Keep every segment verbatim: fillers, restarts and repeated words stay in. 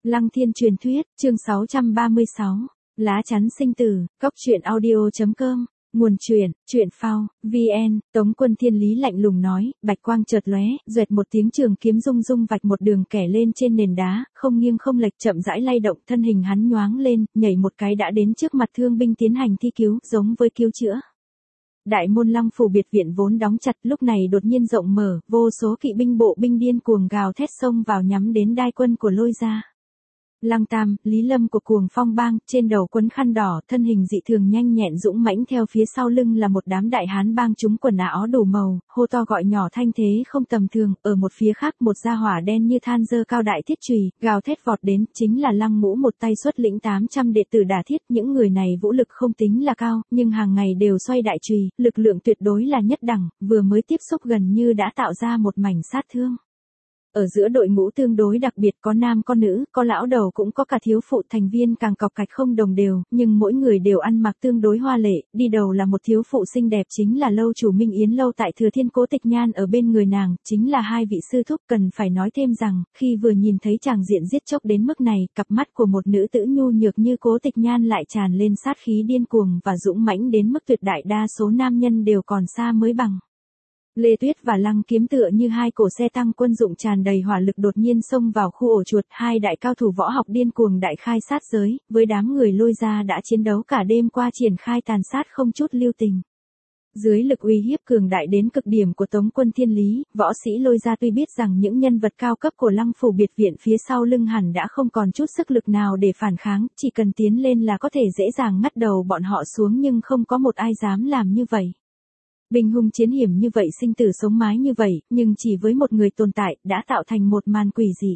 Lăng Thiên truyền thuyết, chương sáu trăm ba mươi sáu, lá chắn sinh tử, cóc truyện audio chấm com, nguồn truyện, truyện phao, vn, Tống Quân Thiên Lý lạnh lùng nói, bạch quang chợt lóe, duệt một tiếng trường kiếm rung rung vạch một đường kẻ lên trên nền đá, không nghiêng không lệch chậm rãi lay động, thân hình hắn nhoáng lên, nhảy một cái đã đến trước mặt thương binh tiến hành thi cứu, giống với cứu chữa. Đại môn Lăng phủ biệt viện vốn đóng chặt, lúc này đột nhiên rộng mở, vô số kỵ binh bộ binh điên cuồng gào thét xông vào nhắm đến đai quân của Lôi gia. Lăng Tam, Lý Lâm của Cuồng Phong bang, trên đầu quấn khăn đỏ, thân hình dị thường nhanh nhẹn dũng mãnh, theo phía sau lưng là một đám đại hán bang chúng quần áo đủ màu, hô to gọi nhỏ thanh thế không tầm thường. Ở một phía khác, một gia hỏa đen như than dơ cao đại thiết chùy, gào thét vọt đến, chính là Lăng Ngũ, một tay xuất lĩnh tám trăm đệ tử đả thiết. Những người này vũ lực không tính là cao, nhưng hàng ngày đều xoay đại chùy, lực lượng tuyệt đối là nhất đẳng, vừa mới tiếp xúc gần như đã tạo ra một mảnh sát thương. Ở giữa đội ngũ tương đối đặc biệt, có nam có nữ, có lão đầu cũng có cả thiếu phụ, thành viên càng cọc cạch không đồng đều, nhưng mỗi người đều ăn mặc tương đối hoa lệ. Đi đầu là một thiếu phụ xinh đẹp, chính là lâu chủ Minh Yến lâu tại Thừa Thiên. Cố Tịch Nhan ở bên người nàng, chính là hai vị sư thúc. Cần phải nói thêm rằng, khi vừa nhìn thấy tràng diện giết chóc đến mức này, cặp mắt của một nữ tử nhu nhược như Cố Tịch Nhan lại tràn lên sát khí điên cuồng và dũng mãnh đến mức tuyệt đại đa số nam nhân đều còn xa mới bằng. Lê Tuyết và Lăng Kiếm tựa như hai cổ xe tăng quân dụng tràn đầy hỏa lực đột nhiên xông vào khu ổ chuột, hai đại cao thủ võ học điên cuồng đại khai sát giới, với đám người Lôi gia đã chiến đấu cả đêm qua, triển khai tàn sát không chút lưu tình. Dưới lực uy hiếp cường đại đến cực điểm của Tống Quân Thiên Lý, võ sĩ Lôi gia tuy biết rằng những nhân vật cao cấp của Lăng phủ biệt viện phía sau lưng hẳn đã không còn chút sức lực nào để phản kháng, chỉ cần tiến lên là có thể dễ dàng ngắt đầu bọn họ xuống, nhưng không có một ai dám làm như vậy. Binh hung chiến hiểm như vậy, sinh tử sống mái như vậy, nhưng chỉ với một người tồn tại, đã tạo thành một màn quỷ dị.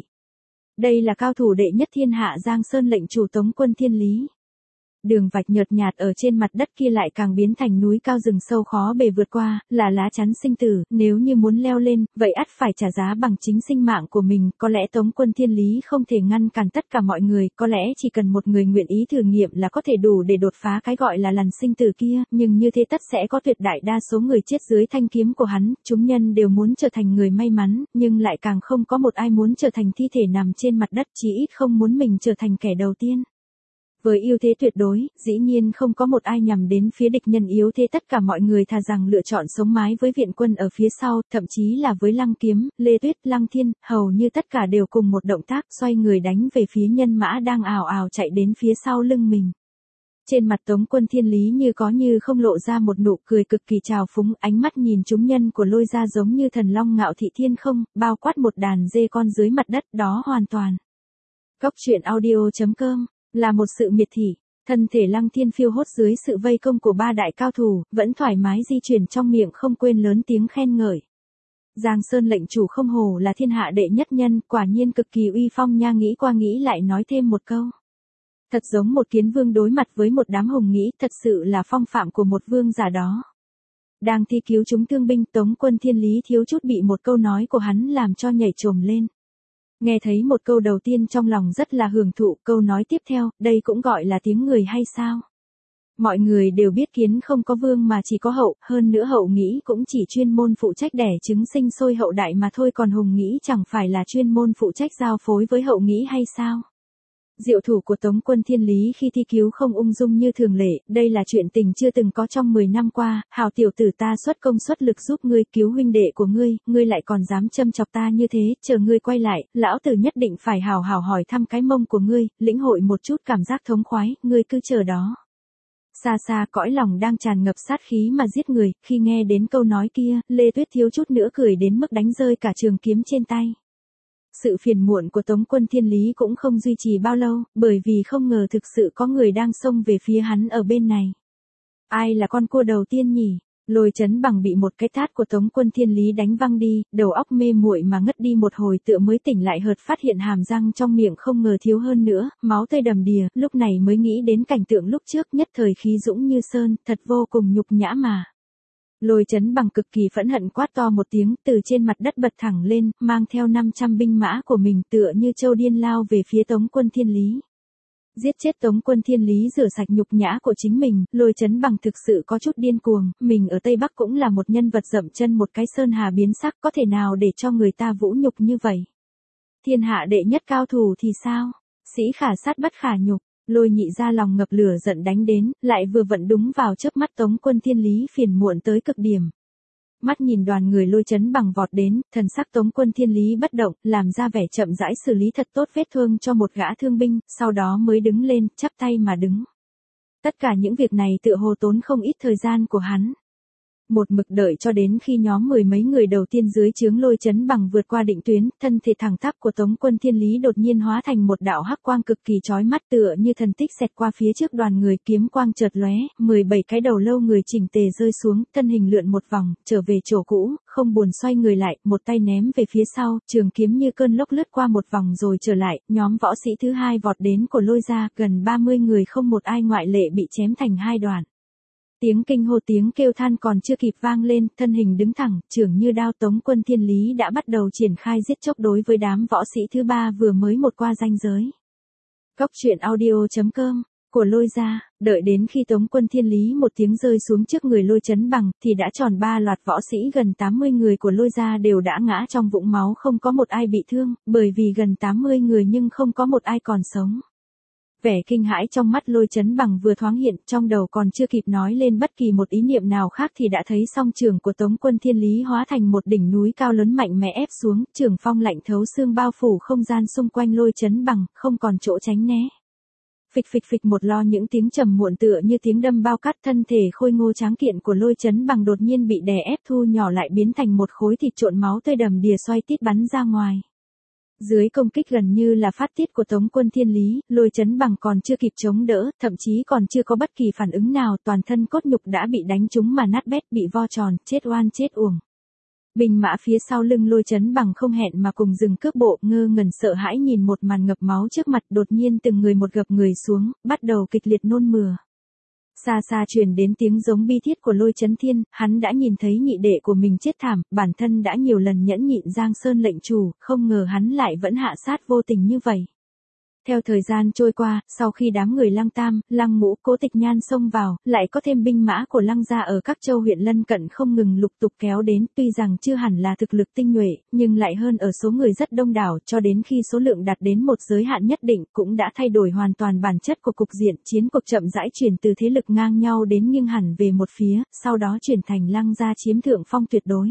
Đây là cao thủ đệ nhất thiên hạ Giang Sơn lệnh chủ Tống Quân Thiên Lý. Đường vạch nhợt nhạt ở trên mặt đất kia lại càng biến thành núi cao rừng sâu khó bề vượt qua, là lá chắn sinh tử, nếu như muốn leo lên, vậy ắt phải trả giá bằng chính sinh mạng của mình. Có lẽ Tống Quân Thiên Lý không thể ngăn cản tất cả mọi người, có lẽ chỉ cần một người nguyện ý thử nghiệm là có thể đủ để đột phá cái gọi là lằn sinh tử kia, nhưng như thế tất sẽ có tuyệt đại đa số người chết dưới thanh kiếm của hắn. Chúng nhân đều muốn trở thành người may mắn, nhưng lại càng không có một ai muốn trở thành thi thể nằm trên mặt đất, chí ít không muốn mình trở thành kẻ đầu tiên. Với ưu thế tuyệt đối, dĩ nhiên không có một ai nhằm đến phía địch nhân yếu thế, tất cả mọi người thà rằng lựa chọn sống mái với viện quân ở phía sau, thậm chí là với Lăng Kiếm, Lê Tuyết, Lăng Thiên, hầu như tất cả đều cùng một động tác xoay người đánh về phía nhân mã đang ào ào chạy đến phía sau lưng mình. Trên mặt Tống Quân Thiên Lý như có như không lộ ra một nụ cười cực kỳ trào phúng, ánh mắt nhìn chúng nhân của Lôi gia giống như thần long ngạo thị thiên không, bao quát một đàn dê con dưới mặt đất, đó hoàn toàn. Cóc truyện audio chấm com là một sự miệt thị. Thân thể Lăng Thiên phiêu hốt dưới sự vây công của ba đại cao thủ, vẫn thoải mái di chuyển trong miệng không quên lớn tiếng khen ngợi. Giang Sơn lệnh chủ không hổ là thiên hạ đệ nhất nhân, quả nhiên cực kỳ uy phong nha. Nghĩ qua nghĩ lại nói thêm một câu. Thật giống một kiến vương đối mặt với một đám hùng nghĩ, thật sự là phong phạm của một vương giả đó. Đang thi cứu chúng thương binh, Tống Quân Thiên Lý thiếu chút bị một câu nói của hắn làm cho nhảy chồm lên. Nghe thấy một câu đầu tiên trong lòng rất là hưởng thụ, câu nói tiếp theo, đây cũng gọi là tiếng người hay sao? Mọi người đều biết kiến không có vương mà chỉ có hậu, hơn nữa hậu nghĩ cũng chỉ chuyên môn phụ trách đẻ trứng sinh sôi hậu đại mà thôi, còn hùng nghĩ chẳng phải là chuyên môn phụ trách giao phối với hậu nghĩ hay sao? Diệu thủ của Tống Quân Thiên Lý khi thi cứu không ung dung như thường lệ, đây là chuyện tình chưa từng có trong mười năm qua. Hào tiểu tử, ta xuất công xuất lực giúp ngươi cứu huynh đệ của ngươi, ngươi lại còn dám châm chọc ta như thế, chờ ngươi quay lại, lão tử nhất định phải hào hào hỏi thăm cái mông của ngươi, lĩnh hội một chút cảm giác thống khoái, ngươi cứ chờ đó. Xa xa cõi lòng đang tràn ngập sát khí mà giết người, khi nghe đến câu nói kia, Lê Tuyết thiếu chút nữa cười đến mức đánh rơi cả trường kiếm trên tay. Sự phiền muộn của Tống Quân Thiên Lý cũng không duy trì bao lâu, bởi vì không ngờ thực sự có người đang xông về phía hắn ở bên này. Ai là con cua đầu tiên nhỉ? Lôi Chấn Bằng bị một cái tát của Tống Quân Thiên Lý đánh văng đi, đầu óc mê muội mà ngất đi một hồi, tựa mới tỉnh lại hợt phát hiện hàm răng trong miệng không ngờ thiếu hơn nữa, máu tươi đầm đìa, lúc này mới nghĩ đến cảnh tượng lúc trước, nhất thời khí dũng như sơn, thật vô cùng nhục nhã mà. Lôi Chấn Bằng cực kỳ phẫn hận quát to một tiếng, từ trên mặt đất bật thẳng lên, mang theo năm trăm binh mã của mình tựa như trâu điên lao về phía Tống Quân Thiên Lý. Giết chết Tống Quân Thiên Lý, rửa sạch nhục nhã của chính mình, Lôi Chấn Bằng thực sự có chút điên cuồng, mình ở Tây Bắc cũng là một nhân vật dậm chân một cái sơn hà biến sắc, có thể nào để cho người ta vũ nhục như vậy. Thiên hạ đệ nhất cao thủ thì sao? Sĩ khả sát bất khả nhục, Lôi Nhị ra lòng ngập lửa giận đánh đến, lại vừa vặn đúng vào chớp mắt Tống Quân Thiên Lý phiền muộn tới cực điểm. Mắt nhìn đoàn người Lôi Chấn Bằng vọt đến, thần sắc Tống Quân Thiên Lý bất động, làm ra vẻ chậm rãi xử lý thật tốt vết thương cho một gã thương binh, sau đó mới đứng lên, chắp tay mà đứng. Tất cả những việc này tựa hồ tốn không ít thời gian của hắn. Một mực đợi cho đến khi nhóm mười mấy người đầu tiên dưới trướng Lôi Chấn Bằng vượt qua định tuyến, thân thể thẳng tắp của Tống Quân Thiên Lý đột nhiên hóa thành một đạo hắc quang cực kỳ chói mắt tựa như thần tích xẹt qua phía trước đoàn người, kiếm quang chợt lóe, mười bảy cái đầu lâu người chỉnh tề rơi xuống, thân hình lượn một vòng, trở về chỗ cũ, không buồn xoay người lại, một tay ném về phía sau, trường kiếm như cơn lốc lướt qua một vòng rồi trở lại, nhóm võ sĩ thứ hai vọt đến của Lôi gia, gần ba mươi người không một ai ngoại lệ bị chém thành hai đoạn. Tiếng kinh hô tiếng kêu than còn chưa kịp vang lên, thân hình đứng thẳng, trưởng như đao Tống Quân Thiên Lý đã bắt đầu triển khai giết chóc đối với đám võ sĩ thứ ba vừa mới một qua ranh giới. Cốc truyện audio chấm com, của Lôi gia, đợi đến khi Tống Quân Thiên Lý một tiếng rơi xuống trước người Lôi Chấn Bằng, thì đã tròn ba loạt võ sĩ gần tám mươi người của Lôi gia đều đã ngã trong vũng máu, không có một ai bị thương, bởi vì gần tám mươi người nhưng không có một ai còn sống. Vẻ kinh hãi trong mắt Lôi Chấn Bằng vừa thoáng hiện, trong đầu còn chưa kịp nói lên bất kỳ một ý niệm nào khác thì đã thấy song trường của Tống Quân Thiên Lý hóa thành một đỉnh núi cao lớn mạnh mẽ ép xuống, trường phong lạnh thấu xương bao phủ không gian xung quanh Lôi Chấn Bằng, không còn chỗ tránh né. Phịch phịch phịch một lo những tiếng trầm muộn tựa như tiếng đâm bao cắt, thân thể khôi ngô tráng kiện của Lôi Chấn Bằng đột nhiên bị đè ép thu nhỏ lại biến thành một khối thịt trộn máu tươi đầm đìa xoay tít bắn ra ngoài. Dưới công kích gần như là phát tiết của Tống Quân Thiên Lý, Lôi Chấn Bằng còn chưa kịp chống đỡ, thậm chí còn chưa có bất kỳ phản ứng nào, toàn thân cốt nhục đã bị đánh trúng mà nát bét, bị vo tròn, chết oan chết uổng. Binh mã phía sau lưng Lôi Chấn Bằng không hẹn mà cùng dừng cước bộ, ngơ ngẩn sợ hãi nhìn một màn ngập máu trước mặt, đột nhiên từng người một gập người xuống, bắt đầu kịch liệt nôn mửa. Xa xa truyền đến tiếng giống bi thiết của Lôi Chấn Thiên, hắn đã nhìn thấy nhị đệ của mình chết thảm, bản thân đã nhiều lần nhẫn nhịn Giang Sơn lệnh chủ, không ngờ hắn lại vẫn hạ sát vô tình như vậy. Theo thời gian trôi qua, sau khi đám người Lăng Tam, Lăng Ngũ, Cố Tịch Nhan xông vào, lại có thêm binh mã của Lăng gia ở các châu huyện lân cận không ngừng lục tục kéo đến, tuy rằng chưa hẳn là thực lực tinh nhuệ, nhưng lại hơn ở số người rất đông đảo, cho đến khi số lượng đạt đến một giới hạn nhất định, cũng đã thay đổi hoàn toàn bản chất của cục diện, chiến cuộc chậm rãi chuyển từ thế lực ngang nhau đến nghiêng hẳn về một phía, sau đó chuyển thành Lăng gia chiếm thượng phong tuyệt đối.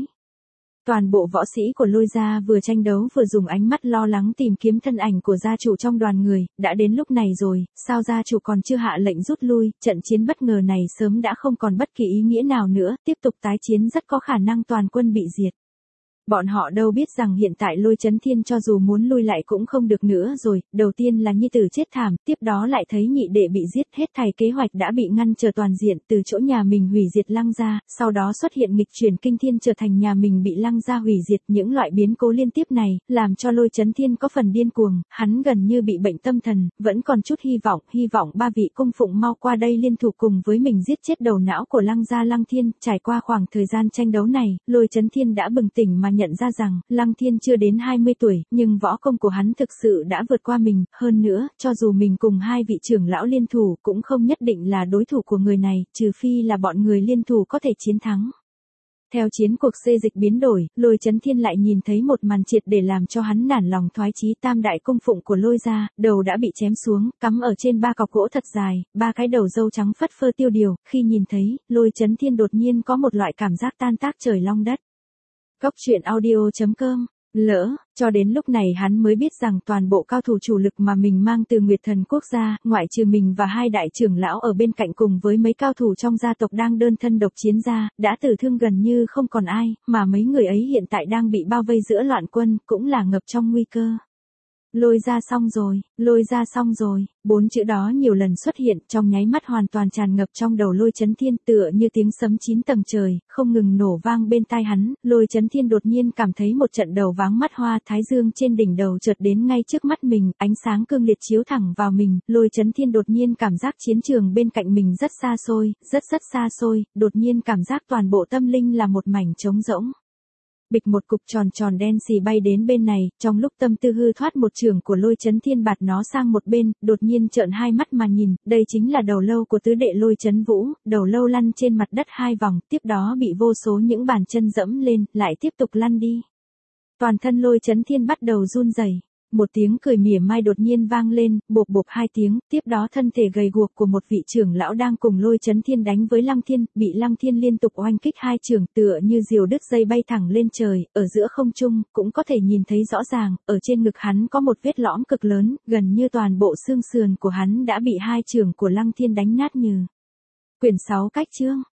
Toàn bộ võ sĩ của Lôi gia vừa tranh đấu vừa dùng ánh mắt lo lắng tìm kiếm thân ảnh của gia chủ trong đoàn người, đã đến lúc này rồi, sao gia chủ còn chưa hạ lệnh rút lui, trận chiến bất ngờ này sớm đã không còn bất kỳ ý nghĩa nào nữa, tiếp tục tái chiến rất có khả năng toàn quân bị diệt. Bọn họ đâu biết rằng hiện tại Lôi Chấn Thiên cho dù muốn lui lại cũng không được nữa rồi, đầu tiên là nhi tử chết thảm, tiếp đó lại thấy nhị đệ bị giết, hết thảy kế hoạch đã bị ngăn trở toàn diện, từ chỗ nhà mình hủy diệt Lăng gia, sau đó xuất hiện nghịch chuyển kinh thiên trở thành nhà mình bị Lăng gia hủy diệt, những loại biến cố liên tiếp này, làm cho Lôi Chấn Thiên có phần điên cuồng, hắn gần như bị bệnh tâm thần, vẫn còn chút hy vọng, hy vọng ba vị cung phụng mau qua đây liên thủ cùng với mình giết chết đầu não của Lăng gia Lăng Thiên, trải qua khoảng thời gian tranh đấu này, Lôi Chấn Thiên đã bừng tỉnh mà nhận ra rằng, Lăng Thiên chưa đến hai mươi tuổi, nhưng võ công của hắn thực sự đã vượt qua mình, hơn nữa, cho dù mình cùng hai vị trưởng lão liên thủ, cũng không nhất định là đối thủ của người này, trừ phi là bọn người liên thủ có thể chiến thắng. Theo chiến cuộc xê dịch biến đổi, Lôi Chấn Thiên lại nhìn thấy một màn triệt để làm cho hắn nản lòng thoái chí, tam đại cung phụng của Lôi gia, đầu đã bị chém xuống, cắm ở trên ba cọc gỗ thật dài, ba cái đầu râu trắng phất phơ tiêu điều, khi nhìn thấy, Lôi Chấn Thiên đột nhiên có một loại cảm giác tan tác trời long đất. Cốc truyện audio chấm com, lỡ, cho đến lúc này hắn mới biết rằng toàn bộ cao thủ chủ lực mà mình mang từ Nguyệt Thần Quốc gia, ngoại trừ mình và hai đại trưởng lão ở bên cạnh cùng với mấy cao thủ trong gia tộc đang đơn thân độc chiến ra, đã tử thương gần như không còn ai, mà mấy người ấy hiện tại đang bị bao vây giữa loạn quân, cũng là ngập trong nguy cơ. Lôi ra xong rồi, lôi ra xong rồi, bốn chữ đó nhiều lần xuất hiện trong nháy mắt hoàn toàn tràn ngập trong đầu Lôi Chấn Thiên tựa như tiếng sấm chín tầng trời, không ngừng nổ vang bên tai hắn, Lôi Chấn Thiên đột nhiên cảm thấy một trận đầu váng mắt hoa, thái dương trên đỉnh đầu chợt đến ngay trước mắt mình, ánh sáng cương liệt chiếu thẳng vào mình, Lôi Chấn Thiên đột nhiên cảm giác chiến trường bên cạnh mình rất xa xôi, rất rất xa xôi, đột nhiên cảm giác toàn bộ tâm linh là một mảnh trống rỗng. Bịch một cục tròn tròn đen xì bay đến bên này, trong lúc tâm tư hư thoát một trường của Lôi Chấn Thiên bạt nó sang một bên, đột nhiên trợn hai mắt mà nhìn, đây chính là đầu lâu của tứ đệ Lôi Chấn Vũ, đầu lâu lăn trên mặt đất hai vòng, tiếp đó bị vô số những bàn chân dẫm lên, lại tiếp tục lăn đi. Toàn thân Lôi Chấn Thiên bắt đầu run rẩy. một tiếng cười mỉa mai đột nhiên vang lên, bộp bộp hai tiếng, tiếp đó thân thể gầy guộc của một vị trưởng lão đang cùng Lôi Chấn Thiên đánh với Lăng Thiên, bị Lăng Thiên liên tục oanh kích hai trường, tựa như diều đứt dây bay thẳng lên trời, ở giữa không trung, cũng có thể nhìn thấy rõ ràng, ở trên ngực hắn có một vết lõm cực lớn, gần như toàn bộ xương sườn của hắn đã bị hai trường của Lăng Thiên đánh nát nhừ. Quyển sáu cách chương